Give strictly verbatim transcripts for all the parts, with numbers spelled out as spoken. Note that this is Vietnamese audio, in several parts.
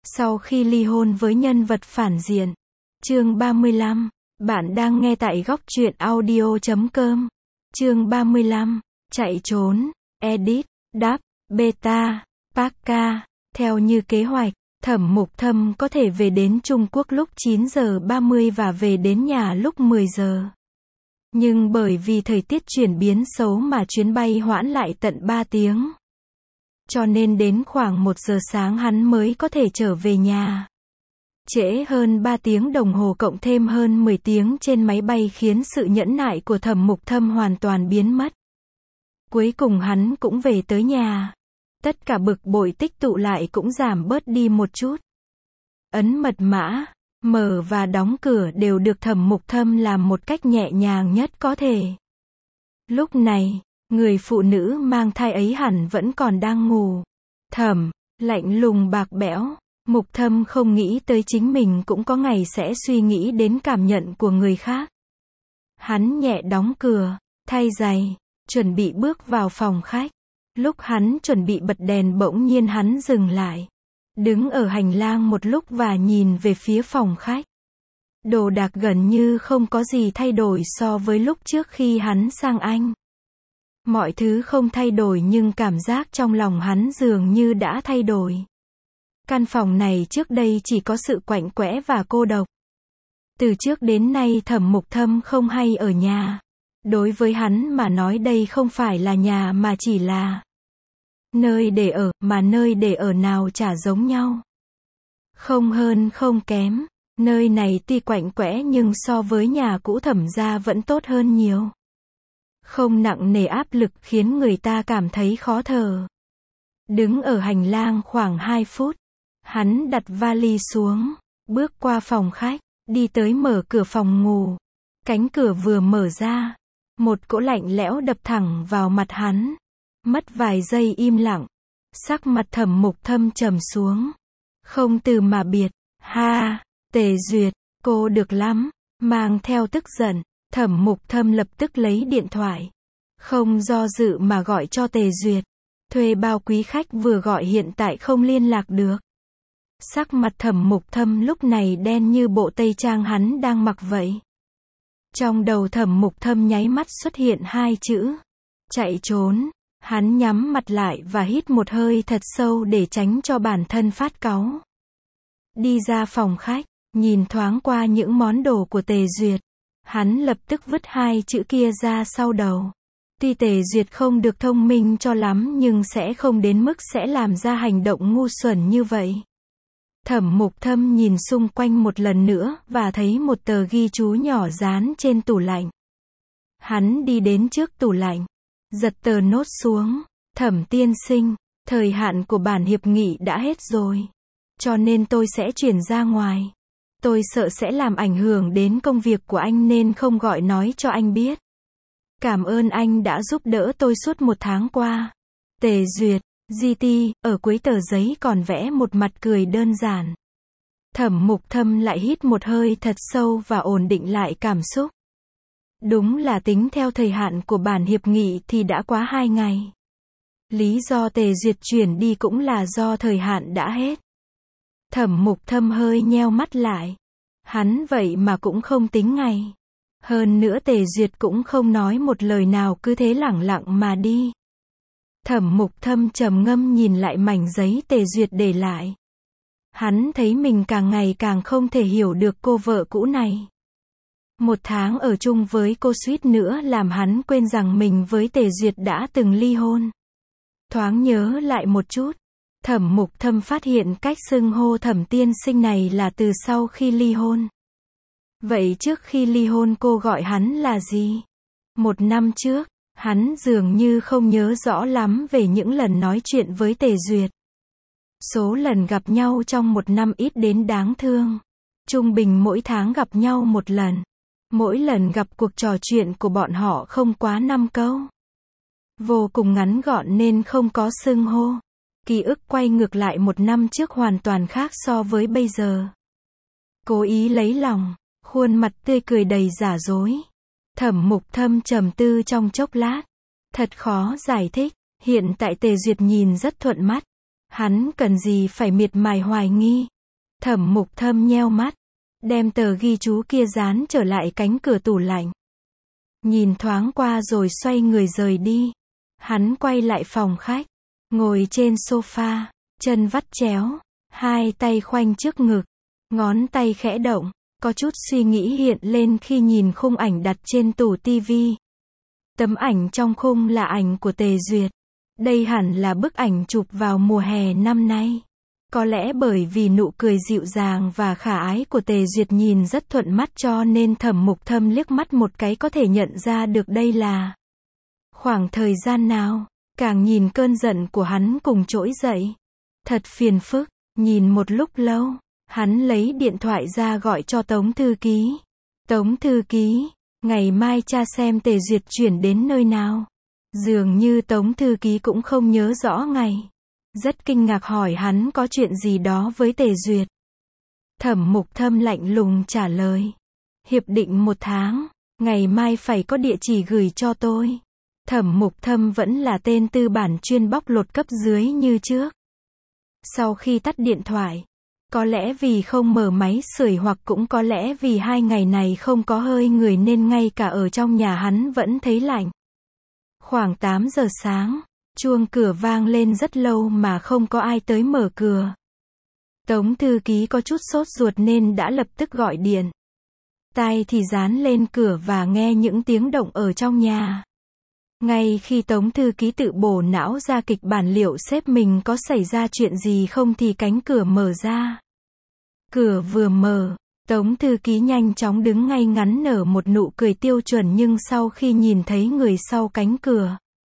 Sau khi ly hôn với nhân vật phản diện. Chương ba mươi lăm. Bạn đang nghe tại góc truyện audio chấm com. Chương ba mươi lăm. Chạy trốn. Edit. Đáp. Beta. Parka. Theo như kế hoạch, Thẩm Mục Thâm có thể về đến Trung Quốc lúc chín giờ ba mươi và về đến nhà lúc mười giờ. Nhưng bởi vì thời tiết chuyển biến xấu mà chuyến bay hoãn lại tận ba tiếng. Cho nên đến khoảng một giờ sáng hắn mới có thể trở về nhà. Trễ hơn ba tiếng đồng hồ cộng thêm hơn mười tiếng trên máy bay khiến sự nhẫn nại của Thẩm Mục Thâm hoàn toàn biến mất. Cuối cùng hắn cũng về tới nhà. Tất cả bực bội tích tụ lại cũng giảm bớt đi một chút. Ấn mật mã, mở và đóng cửa đều được Thẩm Mục Thâm làm một cách nhẹ nhàng nhất có thể. Lúc này, người phụ nữ mang thai ấy hẳn vẫn còn đang ngủ. Thẩm, lạnh lùng bạc bẽo, Mục Thâm không nghĩ tới chính mình cũng có ngày sẽ suy nghĩ đến cảm nhận của người khác. Hắn nhẹ đóng cửa, thay giày, chuẩn bị bước vào phòng khách. Lúc hắn chuẩn bị bật đèn bỗng nhiên hắn dừng lại. Đứng ở hành lang một lúc và nhìn về phía phòng khách. Đồ đạc gần như không có gì thay đổi so với lúc trước khi hắn sang Anh. Mọi thứ không thay đổi nhưng cảm giác trong lòng hắn dường như đã thay đổi. Căn phòng này trước đây chỉ có sự quạnh quẽ và cô độc. Từ trước đến nay Thẩm Mục Thâm không hay ở nhà. Đối với hắn mà nói đây không phải là nhà mà chỉ là nơi để ở, mà nơi để ở nào chả giống nhau. Không hơn không kém, nơi này tuy quạnh quẽ nhưng so với nhà cũ Thẩm gia vẫn tốt hơn nhiều. Không nặng nề áp lực khiến người ta cảm thấy khó thở. Đứng ở hành lang khoảng hai phút, hắn đặt vali xuống, bước qua phòng khách, đi tới mở cửa phòng ngủ. Cánh cửa vừa mở ra, một cỗ lạnh lẽo đập thẳng vào mặt hắn. Mất vài giây im lặng, sắc mặt Thẩm Mục Thâm trầm xuống. Không từ mà biệt, ha, Tề Duyệt, cô được lắm, mang theo tức giận, Thẩm Mục Thâm lập tức lấy điện thoại. Không do dự mà gọi cho Tề Duyệt. Thuê bao quý khách vừa gọi hiện tại không liên lạc được. Sắc mặt Thẩm Mục Thâm lúc này đen như bộ tây trang hắn đang mặc vậy. Trong đầu Thẩm Mục Thâm nháy mắt xuất hiện hai chữ. Chạy trốn. Hắn nhắm mặt lại và hít một hơi thật sâu để tránh cho bản thân phát cáu. Đi ra phòng khách, nhìn thoáng qua những món đồ của Tề Duyệt. Hắn lập tức vứt hai chữ kia ra sau đầu. Tuy Tề Duyệt không được thông minh cho lắm nhưng sẽ không đến mức sẽ làm ra hành động ngu xuẩn như vậy. Thẩm Mục Thâm nhìn xung quanh một lần nữa và thấy một tờ ghi chú nhỏ dán trên tủ lạnh. Hắn đi đến trước tủ lạnh, giật tờ nốt xuống. Thẩm tiên sinh, thời hạn của bản hiệp nghị đã hết rồi. Cho nên tôi sẽ chuyển ra ngoài. Tôi sợ sẽ làm ảnh hưởng đến công việc của anh nên không gọi nói cho anh biết. Cảm ơn anh đã giúp đỡ tôi suốt một tháng qua. Tề Duyệt, giê tê, ở cuối tờ giấy còn vẽ một mặt cười đơn giản. Thẩm Mục Thâm lại hít một hơi thật sâu và ổn định lại cảm xúc. Đúng là tính theo thời hạn của bản hiệp nghị thì đã quá hai ngày. Lý do Tề Duyệt chuyển đi cũng là do thời hạn đã hết. Thẩm Mục Thâm hơi nheo mắt lại. Hắn vậy mà cũng không tính ngày. Hơn nữa Tề Duyệt cũng không nói một lời nào cứ thế lẳng lặng mà đi. Thẩm Mục Thâm trầm ngâm nhìn lại mảnh giấy Tề Duyệt để lại. Hắn thấy mình càng ngày càng không thể hiểu được cô vợ cũ này. Một tháng ở chung với cô suýt nữa làm hắn quên rằng mình với Tề Duyệt đã từng ly hôn. Thoáng nhớ lại một chút, Thẩm Mục Thâm phát hiện cách xưng hô Thẩm tiên sinh này là từ sau khi ly hôn. Vậy trước khi ly hôn cô gọi hắn là gì? Một năm trước, hắn dường như không nhớ rõ lắm về những lần nói chuyện với Tề Duyệt. Số lần gặp nhau trong một năm ít đến đáng thương. Trung bình mỗi tháng gặp nhau một lần. Mỗi lần gặp cuộc trò chuyện của bọn họ không quá năm câu. Vô cùng ngắn gọn nên không có xưng hô. Ký ức quay ngược lại một năm trước hoàn toàn khác so với bây giờ. Cố ý lấy lòng, khuôn mặt tươi cười đầy giả dối. Thẩm Mục Thâm trầm tư trong chốc lát. Thật khó giải thích, hiện tại Tề Duyệt nhìn rất thuận mắt. Hắn cần gì phải miệt mài hoài nghi. Thẩm Mục Thâm nheo mắt, đem tờ ghi chú kia dán trở lại cánh cửa tủ lạnh. Nhìn thoáng qua rồi xoay người rời đi. Hắn quay lại phòng khách, ngồi trên sofa, chân vắt chéo, hai tay khoanh trước ngực, ngón tay khẽ động, có chút suy nghĩ hiện lên khi nhìn khung ảnh đặt trên tủ tivi. Tấm ảnh trong khung là ảnh của Tề Duyệt. Đây hẳn là bức ảnh chụp vào mùa hè năm nay. Có lẽ bởi vì nụ cười dịu dàng và khả ái của Tề Duyệt nhìn rất thuận mắt cho nên Thẩm Mục Thâm liếc mắt một cái có thể nhận ra được đây là khoảng thời gian nào. Càng nhìn cơn giận của hắn cùng trỗi dậy. Thật phiền phức, nhìn một lúc lâu, hắn lấy điện thoại ra gọi cho Tống thư ký. Tống thư ký, ngày mai tra xem Tề Duyệt chuyển đến nơi nào. Dường như Tống thư ký cũng không nhớ rõ ngày. Rất kinh ngạc hỏi hắn có chuyện gì đó với Tề Duyệt. Thẩm Mục Thâm lạnh lùng trả lời. Hiệp định một tháng, ngày mai phải có địa chỉ gửi cho tôi. Thẩm Mục Thâm vẫn là tên tư bản chuyên bóc lột cấp dưới như trước. Sau khi tắt điện thoại, có lẽ vì không mở máy sưởi hoặc cũng có lẽ vì hai ngày này không có hơi người nên ngay cả ở trong nhà hắn vẫn thấy lạnh. Khoảng tám giờ sáng, chuông cửa vang lên rất lâu mà không có ai tới mở cửa. Tống thư ký có chút sốt ruột nên đã lập tức gọi điện. Tai thì dán lên cửa và nghe những tiếng động ở trong nhà. Ngay khi Tống thư ký tự bổ não ra kịch bản liệu sếp mình có xảy ra chuyện gì không thì cánh cửa mở ra. Cửa vừa mở, Tống thư ký nhanh chóng đứng ngay ngắn nở một nụ cười tiêu chuẩn nhưng sau khi nhìn thấy người sau cánh cửa.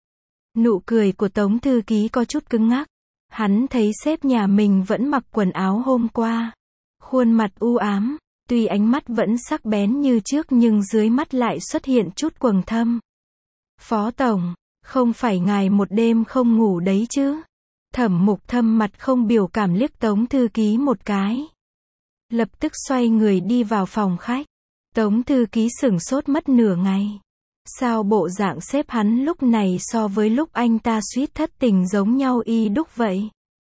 Nụ cười của Tống thư ký có chút cứng ngắc. Hắn thấy sếp nhà mình vẫn mặc quần áo hôm qua. Khuôn mặt u ám, tuy ánh mắt vẫn sắc bén như trước nhưng dưới mắt lại xuất hiện chút quầng thâm. Phó Tổng, không phải ngài một đêm không ngủ đấy chứ? Thẩm Mục Thâm mặt không biểu cảm liếc Tống thư ký một cái. Lập tức xoay người đi vào phòng khách. Tống thư ký sửng sốt mất nửa ngày. Sao bộ dạng sếp hắn lúc này so với lúc anh ta suýt thất tình giống nhau y đúc vậy?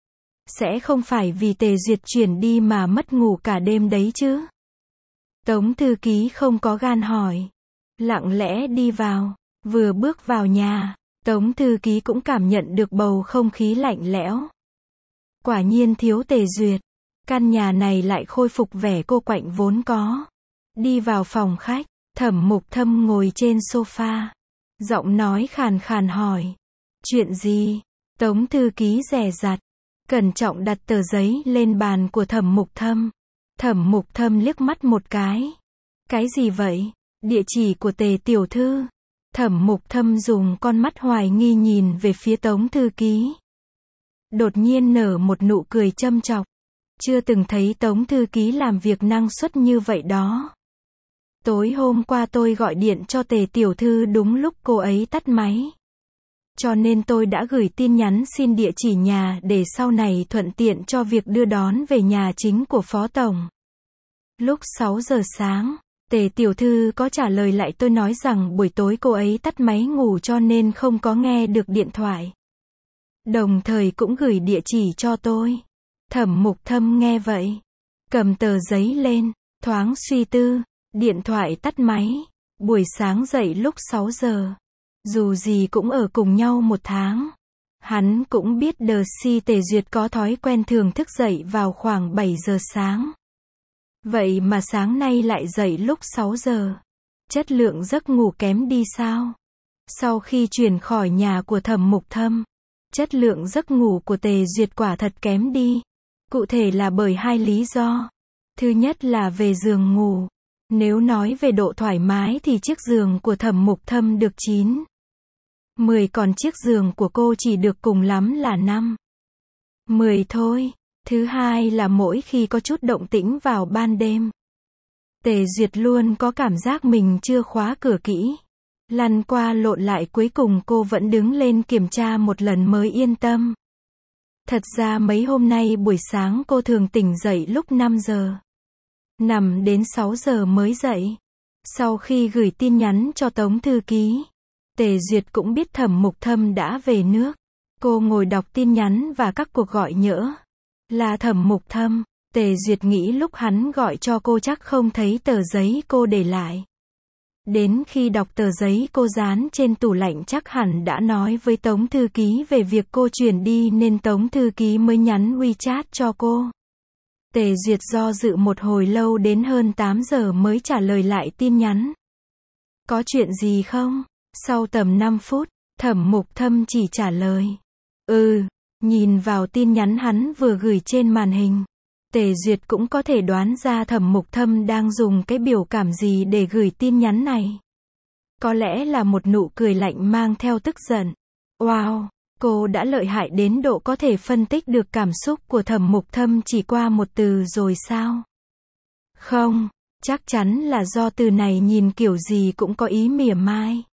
Sẽ không phải vì Tề Duyệt chuyển đi mà mất ngủ cả đêm đấy chứ? Tống thư ký không có gan hỏi. Lặng lẽ đi vào. Vừa bước vào nhà, Tống thư ký cũng cảm nhận được bầu không khí lạnh lẽo. Quả nhiên thiếu Tề Duyệt. Căn nhà này lại khôi phục vẻ cô quạnh vốn có. Đi vào phòng khách, Thẩm Mục Thâm ngồi trên sofa. Giọng nói khàn khàn hỏi. Chuyện gì? Tống thư ký dè dặt. Cẩn trọng đặt tờ giấy lên bàn của Thẩm Mục Thâm. Thẩm Mục Thâm liếc mắt một cái. Cái gì vậy? Địa chỉ của Tề tiểu thư. Thẩm Mục Thâm dùng con mắt hoài nghi nhìn về phía Tống thư ký. Đột nhiên nở một nụ cười châm chọc. Chưa từng thấy Tống thư ký làm việc năng suất như vậy đó. Tối hôm qua tôi gọi điện cho Tề tiểu thư đúng lúc cô ấy tắt máy. Cho nên tôi đã gửi tin nhắn xin địa chỉ nhà để sau này thuận tiện cho việc đưa đón về nhà chính của Phó Tổng. Lúc sáu giờ sáng, Tề tiểu thư có trả lời lại tôi nói rằng buổi tối cô ấy tắt máy ngủ cho nên không có nghe được điện thoại. Đồng thời cũng gửi địa chỉ cho tôi. Thẩm Mục Thâm nghe vậy, cầm tờ giấy lên, thoáng suy tư, điện thoại tắt máy, buổi sáng dậy lúc sáu giờ. Dù gì cũng ở cùng nhau một tháng. Hắn cũng biết đờ si Tề Duyệt có thói quen thường thức dậy vào khoảng bảy giờ sáng. Vậy mà sáng nay lại dậy lúc sáu giờ. Chất lượng giấc ngủ kém đi sao? Sau khi chuyển khỏi nhà của Thẩm Mục Thâm, chất lượng giấc ngủ của Tề Duyệt quả thật kém đi. Cụ thể là bởi hai lý do. Thứ nhất là về giường ngủ. Nếu nói về độ thoải mái thì chiếc giường của Thẩm Mục Thâm được chín, mười còn chiếc giường của cô chỉ được cùng lắm là năm, mười thôi. Thứ hai là mỗi khi có chút động tĩnh vào ban đêm, Tề Duyệt luôn có cảm giác mình chưa khóa cửa kỹ. Lăn qua lộn lại cuối cùng cô vẫn đứng lên kiểm tra một lần mới yên tâm. Thật ra mấy hôm nay buổi sáng cô thường tỉnh dậy lúc năm giờ. Nằm đến sáu giờ mới dậy. Sau khi gửi tin nhắn cho Tống thư ký, Tề Duyệt cũng biết Thẩm Mục Thâm đã về nước. Cô ngồi đọc tin nhắn và các cuộc gọi nhỡ. Là Thẩm Mục Thâm. Tề Duyệt nghĩ lúc hắn gọi cho cô chắc không thấy tờ giấy cô để lại. Đến khi đọc tờ giấy cô dán trên tủ lạnh chắc hẳn đã nói với Tống thư ký về việc cô chuyển đi nên Tống thư ký mới nhắn WeChat cho cô. Tề Duyệt do dự một hồi lâu đến hơn tám giờ mới trả lời lại tin nhắn. Có chuyện gì không? Sau tầm năm phút, Thẩm Mục Thâm chỉ trả lời. Ừ, nhìn vào tin nhắn hắn vừa gửi trên màn hình. Tề Duyệt cũng có thể đoán ra Thẩm Mục Thâm đang dùng cái biểu cảm gì để gửi tin nhắn này. Có lẽ là một nụ cười lạnh mang theo tức giận. Wow, cô đã lợi hại đến độ có thể phân tích được cảm xúc của Thẩm Mục Thâm chỉ qua một từ rồi sao? Không, chắc chắn là do từ này nhìn kiểu gì cũng có ý mỉa mai.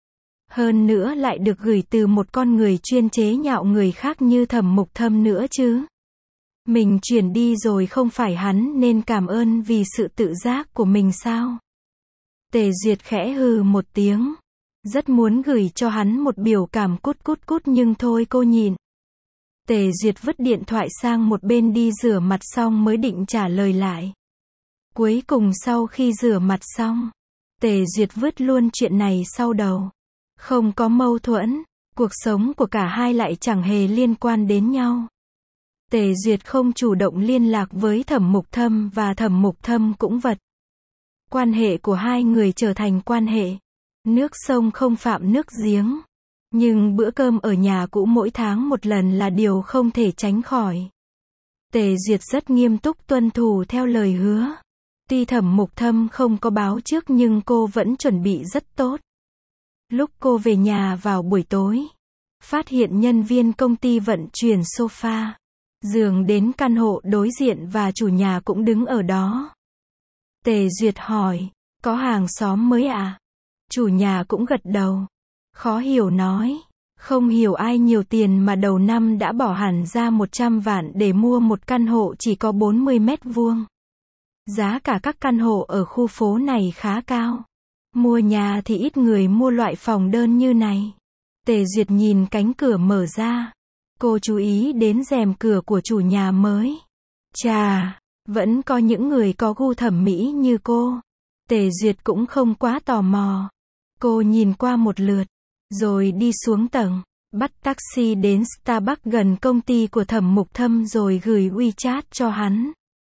Hơn nữa lại được gửi từ một con người chuyên chế nhạo người khác như Thẩm Mục Thâm nữa chứ. Mình chuyển đi rồi không phải hắn nên cảm ơn vì sự tự giác của mình sao? Tề Duyệt khẽ hừ một tiếng. Rất muốn gửi cho hắn một biểu cảm cút cút cút nhưng thôi cô nhịn. Tề Duyệt vứt điện thoại sang một bên đi rửa mặt xong mới định trả lời lại. Cuối cùng sau khi rửa mặt xong, Tề Duyệt vứt luôn chuyện này sau đầu. Không có mâu thuẫn, cuộc sống của cả hai lại chẳng hề liên quan đến nhau. Tề Duyệt không chủ động liên lạc với Thẩm Mục Thâm và Thẩm Mục Thâm cũng vật. Quan hệ của hai người trở thành quan hệ. Nước sông không phạm nước giếng. Nhưng bữa cơm ở nhà cũ mỗi tháng một lần là điều không thể tránh khỏi. Tề Duyệt rất nghiêm túc tuân thủ theo lời hứa. Tuy Thẩm Mục Thâm không có báo trước nhưng cô vẫn chuẩn bị rất tốt. Lúc cô về nhà vào buổi tối, phát hiện nhân viên công ty vận chuyển sofa, giường đến căn hộ đối diện và chủ nhà cũng đứng ở đó. Tề Duyệt hỏi, có hàng xóm mới à? Chủ nhà cũng gật đầu. Khó hiểu nói, không hiểu ai nhiều tiền mà đầu năm đã bỏ hẳn ra một trăm vạn để mua một căn hộ chỉ có bốn mươi mét vuông. Giá cả các căn hộ ở khu phố này khá cao. Mua nhà thì ít người mua loại phòng đơn như này. Tề Duyệt nhìn cánh cửa mở ra. Cô chú ý đến rèm cửa của chủ nhà mới. Chà, vẫn có những người có gu thẩm mỹ như cô. Tề Duyệt cũng không quá tò mò. Cô nhìn qua một lượt, rồi đi xuống tầng, bắt taxi đến Starbucks gần công ty của Thẩm Mục Thâm rồi gửi WeChat cho hắn.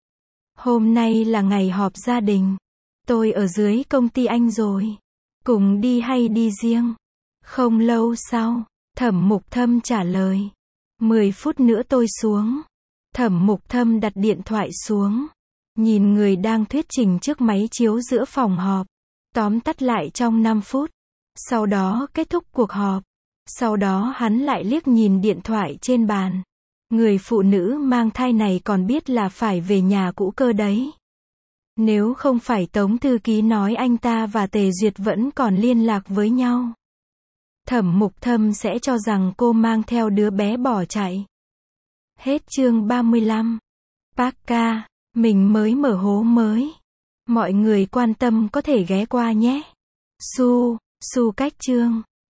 Hôm nay là ngày họp gia đình. Tôi ở dưới công ty anh rồi. Cùng đi hay đi riêng? Không lâu sau, Thẩm Mục Thâm trả lời. Mười phút nữa tôi xuống. Thẩm Mục Thâm đặt điện thoại xuống. Nhìn người đang thuyết trình trước máy chiếu giữa phòng họp. Tóm tắt lại trong năm phút. Sau đó kết thúc cuộc họp. Sau đó hắn lại liếc nhìn điện thoại trên bàn. Người phụ nữ mang thai này còn biết là phải về nhà cũ cơ đấy. Nếu không phải Tống thư ký nói anh ta và Tề Duyệt vẫn còn liên lạc với nhau, Thẩm Mục Thâm sẽ cho rằng cô mang theo đứa bé bỏ chạy. Hết chương ba mươi lăm. Parka, mình mới mở hố mới. Mọi người quan tâm có thể ghé qua nhé. Su, su cách chương.